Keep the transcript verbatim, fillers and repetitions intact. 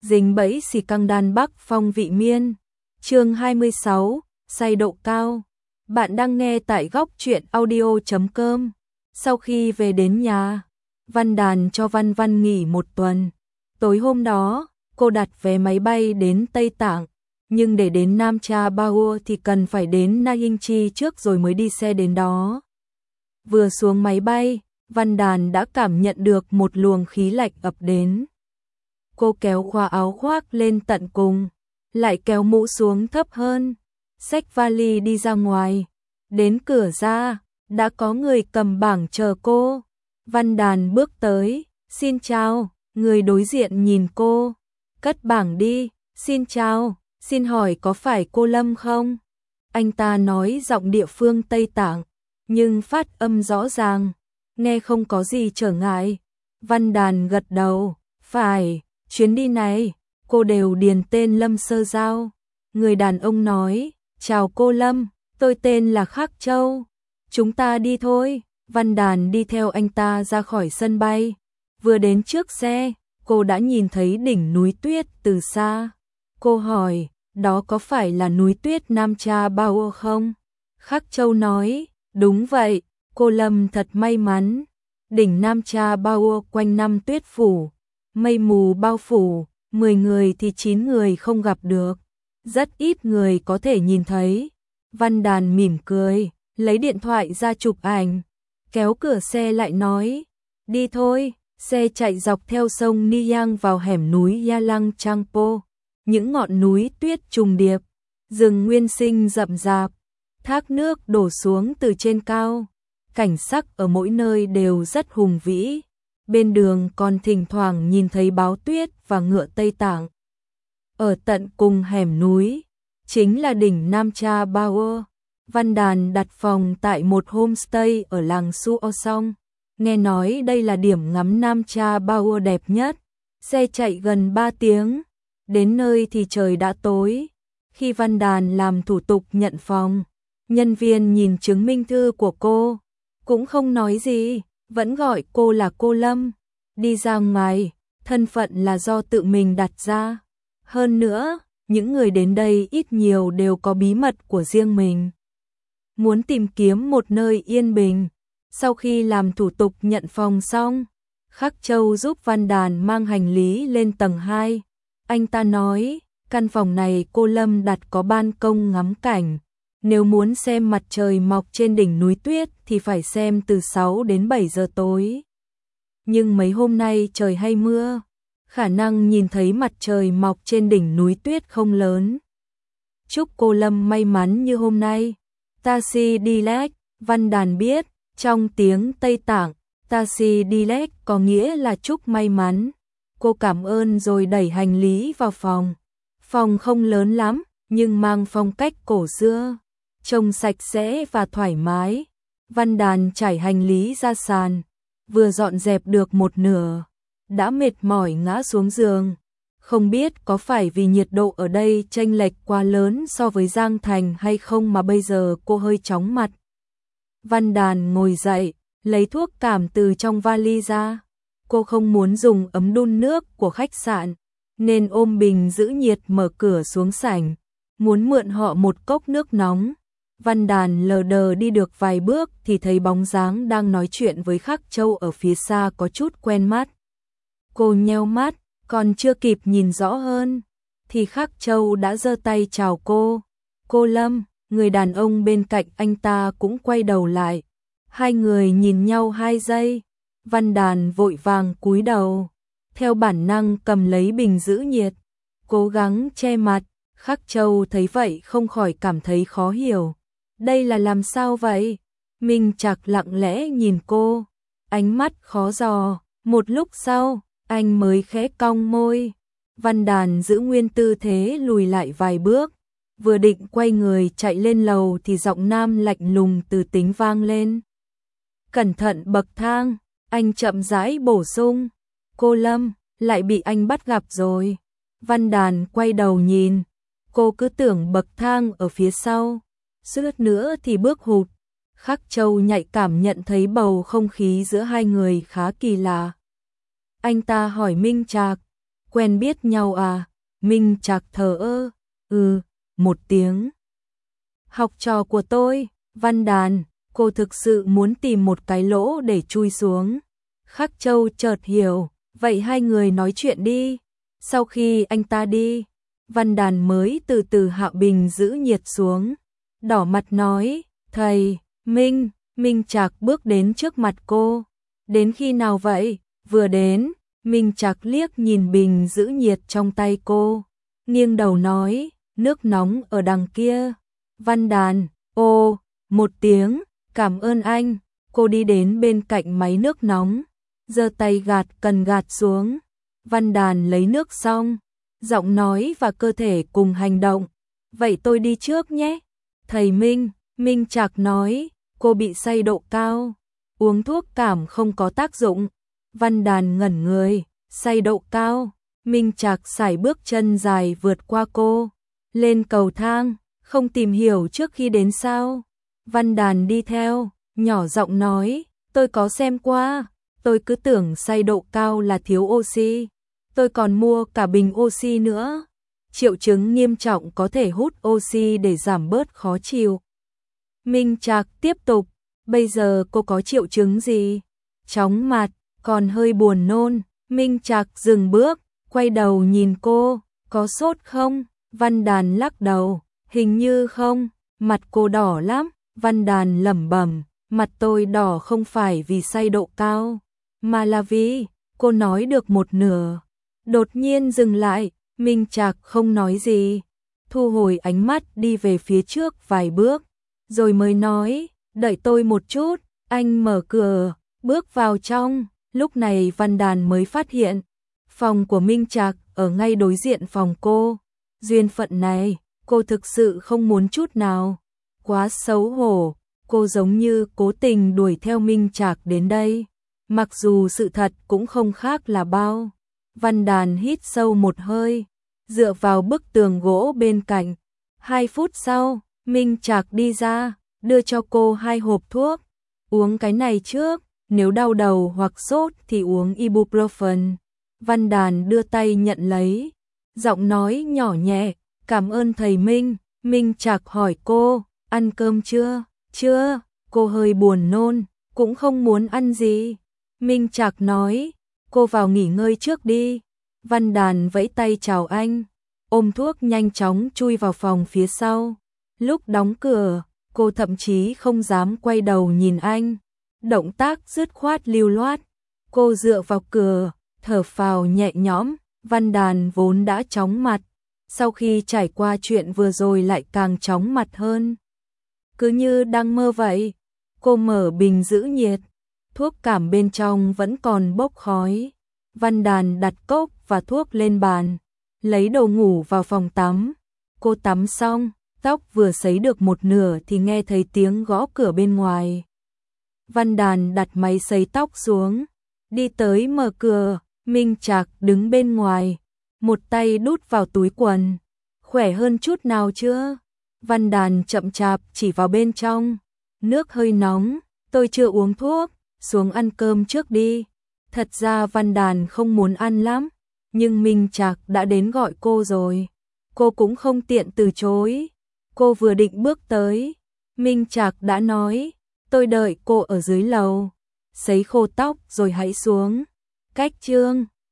dính bẫy xì căng đan Bắc Phong vị miên. Chương hai mươi sáu, say độ cao. Bạn đang nghe tại góc truyện audio chấm com. Sau khi về đến nhà, Văn Đàn cho Văn Văn nghỉ một tuần. Tối hôm đó, cô đặt vé máy bay đến Tây Tạng, nhưng để đến Nam Cha Bao thì cần phải đến Na Hinh Chi trước rồi mới đi xe đến đó. Vừa xuống máy bay, Văn Đàn đã cảm nhận được một luồng khí lạnh ập đến. Cô kéo khóa áo khoác lên tận cùng, lại kéo mũ xuống thấp hơn, xách vali đi ra ngoài. Đến cửa ra, đã có người cầm bảng chờ cô. Văn Đàn bước tới, xin chào, người đối diện nhìn cô, cất bảng đi, xin chào, xin hỏi có phải cô Lâm không? Anh ta nói giọng địa phương Tây Tạng, nhưng phát âm rõ ràng, nghe không có gì trở ngại. Văn Đàn gật đầu, phải, chuyến đi này, cô đều điền tên Lâm Sơ Giao. Người đàn ông nói, chào cô Lâm, tôi tên là Khắc Châu, chúng ta đi thôi. Văn Đàn đi theo anh ta ra khỏi sân bay. Vừa đến trước xe, cô đã nhìn thấy đỉnh núi tuyết từ xa. Cô hỏi, đó có phải là núi tuyết Nam Cha Bao không? Khắc Châu nói, đúng vậy, cô Lâm thật may mắn. Đỉnh Nam Cha Bao quanh năm tuyết phủ, mây mù bao phủ, mười người thì chín người không gặp được. Rất ít người có thể nhìn thấy. Văn Đàn mỉm cười, lấy điện thoại ra chụp ảnh, kéo cửa xe lại nói, đi thôi. Xe chạy dọc theo sông Niyang vào hẻm núi Yalang Changpo. Những ngọn núi tuyết trùng điệp, rừng nguyên sinh rậm rạp, thác nước đổ xuống từ trên cao. Cảnh sắc ở mỗi nơi đều rất hùng vĩ. Bên đường còn thỉnh thoảng nhìn thấy báo tuyết và ngựa Tây Tạng. Ở tận cùng hẻm núi, chính là đỉnh Nam Cha Bao. Văn Đàn đặt phòng tại một homestay ở làng Suosong. Nghe nói đây là điểm ngắm Nam Cha Bao đẹp nhất. Xe chạy gần ba tiếng. Đến nơi thì trời đã tối. Khi Văn Đàn làm thủ tục nhận phòng, nhân viên nhìn chứng minh thư của cô, cũng không nói gì, vẫn gọi cô là cô Lâm. Đi ra ngoài, thân phận là do tự mình đặt ra. Hơn nữa, những người đến đây ít nhiều đều có bí mật của riêng mình. Muốn tìm kiếm một nơi yên bình. Sau khi làm thủ tục nhận phòng xong, Khắc Châu giúp Văn Đàn mang hành lý lên tầng hai. Anh ta nói, căn phòng này cô Lâm đặt có ban công ngắm cảnh. Nếu muốn xem mặt trời mọc trên đỉnh núi tuyết thì phải xem từ sáu đến bảy giờ tối. Nhưng mấy hôm nay trời hay mưa, khả năng nhìn thấy mặt trời mọc trên đỉnh núi tuyết không lớn. Chúc cô Lâm may mắn như hôm nay. Taxi Dilek, Văn Đàn biết, trong tiếng Tây Tạng, Taxi Dilek có nghĩa là chúc may mắn. Cô cảm ơn rồi đẩy hành lý vào phòng. Phòng không lớn lắm, nhưng mang phong cách cổ xưa, trông sạch sẽ và thoải mái. Văn Đàn trải hành lý ra sàn, vừa dọn dẹp được một nửa, đã mệt mỏi ngã xuống giường. Không biết có phải vì nhiệt độ ở đây chênh lệch quá lớn so với Giang Thành hay không mà bây giờ cô hơi chóng mặt. Văn Đàn ngồi dậy, lấy thuốc cảm từ trong vali ra. Cô không muốn dùng ấm đun nước của khách sạn, nên ôm bình giữ nhiệt mở cửa xuống sảnh, muốn mượn họ một cốc nước nóng. Văn Đàn lờ đờ đi được vài bước thì thấy bóng dáng đang nói chuyện với Khắc Châu ở phía xa có chút quen mắt. Cô nheo mắt, còn chưa kịp nhìn rõ hơn, thì Khắc Châu đã giơ tay chào cô. Cô Lâm. Người đàn ông bên cạnh anh ta cũng quay đầu lại. Hai người nhìn nhau hai giây. Văn Đàn vội vàng cúi đầu, theo bản năng cầm lấy bình giữ nhiệt, cố gắng che mặt. Khắc Châu thấy vậy không khỏi cảm thấy khó hiểu. Đây là làm sao vậy? Minh Trạc lặng lẽ nhìn cô, ánh mắt khó dò. Một lúc sau, anh mới khẽ cong môi. Văn Đàn giữ nguyên tư thế lùi lại vài bước. Vừa định quay người chạy lên lầu thì giọng nam lạnh lùng từ tính vang lên. Cẩn thận bậc thang, anh chậm rãi bổ sung. Cô Lâm, lại bị anh bắt gặp rồi. Văn Đàn quay đầu nhìn, cô cứ tưởng bậc thang ở phía sau, suýt nữa thì bước hụt. Khắc Châu nhạy cảm nhận thấy bầu không khí giữa hai người khá kỳ lạ. Anh ta hỏi Minh Trạc, quen biết nhau à? Minh Trạc thờ ơ, ừ, một tiếng. Học trò của tôi, Văn Đàn, cô thực sự muốn tìm một cái lỗ để chui xuống. Khắc Châu chợt hiểu, vậy hai người nói chuyện đi. Sau khi anh ta đi, Văn Đàn mới từ từ hạ bình giữ nhiệt xuống. Đỏ mặt nói, thầy, Minh, Minh Trạc bước đến trước mặt cô. Đến khi nào vậy? Vừa đến, Minh Trạc liếc nhìn bình giữ nhiệt trong tay cô. Nghiêng đầu nói, nước nóng ở đằng kia. Văn Đàn, ô, một tiếng, cảm ơn anh. Cô đi đến bên cạnh máy nước nóng, giơ tay gạt cần gạt xuống. Văn Đàn lấy nước xong, giọng nói và cơ thể cùng hành động. Vậy tôi đi trước nhé. Thầy Minh, Minh Trạc nói, cô bị say độ cao, uống thuốc cảm không có tác dụng. Văn Đàn ngẩn người, say độ cao. Minh Trạc sải bước chân dài vượt qua cô, lên cầu thang, không tìm hiểu trước khi đến sao. Văn Đàn đi theo, nhỏ giọng nói, tôi có xem qua, tôi cứ tưởng say độ cao là thiếu oxy. Tôi còn mua cả bình oxy nữa. Triệu chứng nghiêm trọng có thể hút oxy để giảm bớt khó chịu. Minh Trạc tiếp tục, bây giờ cô có triệu chứng gì? Chóng mặt, còn hơi buồn nôn. Minh Trạc dừng bước, quay đầu nhìn cô, có sốt không? Văn Đàn lắc đầu, hình như không, mặt cô đỏ lắm. Văn Đàn lẩm bẩm, mặt tôi đỏ không phải vì say độ cao, mà là vì, cô nói được một nửa. Đột nhiên dừng lại, Minh Trạc không nói gì, thu hồi ánh mắt đi về phía trước vài bước, rồi mới nói, đợi tôi một chút. Anh mở cửa, bước vào trong. Lúc này Văn Đàn mới phát hiện, phòng của Minh Trạc ở ngay đối diện phòng cô. Duyên phận này, cô thực sự không muốn chút nào. Quá xấu hổ, cô giống như cố tình đuổi theo Minh Trạc đến đây. Mặc dù sự thật cũng không khác là bao. Văn Đàn hít sâu một hơi, dựa vào bức tường gỗ bên cạnh. Hai phút sau, Minh Trạc đi ra, đưa cho cô hai hộp thuốc. Uống cái này trước, nếu đau đầu hoặc sốt thì uống ibuprofen. Văn Đàn đưa tay nhận lấy, giọng nói nhỏ nhẹ, cảm ơn thầy Minh. Minh Trạc hỏi cô, ăn cơm chưa? Chưa, cô hơi buồn nôn, cũng không muốn ăn gì. Minh Trạc nói, cô vào nghỉ ngơi trước đi. Văn Đàn vẫy tay chào anh, ôm thuốc nhanh chóng chui vào phòng phía sau. Lúc đóng cửa, cô thậm chí không dám quay đầu nhìn anh. Động tác dứt khoát lưu loát. Cô dựa vào cửa, thở phào nhẹ nhõm. Văn Đàn vốn đã chóng mặt, sau khi trải qua chuyện vừa rồi lại càng chóng mặt hơn. Cứ như đang mơ vậy. Cô mở bình giữ nhiệt, thuốc cảm bên trong vẫn còn bốc khói. Văn Đàn đặt cốc và thuốc lên bàn, lấy đồ ngủ vào phòng tắm. Cô tắm xong, tóc vừa sấy được một nửa thì nghe thấy tiếng gõ cửa bên ngoài. Văn Đàn đặt máy sấy tóc xuống, đi tới mở cửa. Minh Trạc đứng bên ngoài, một tay đút vào túi quần. Khỏe hơn chút nào chưa? Văn Đàn chậm chạp chỉ vào bên trong. Nước hơi nóng, tôi chưa uống thuốc, xuống ăn cơm trước đi. Thật ra Văn Đàn không muốn ăn lắm, nhưng Minh Trạc đã đến gọi cô rồi. Cô cũng không tiện từ chối. Cô vừa định bước tới, Minh Trạc đã nói, tôi đợi cô ở dưới lầu. Sấy khô tóc rồi hãy xuống. Cách chương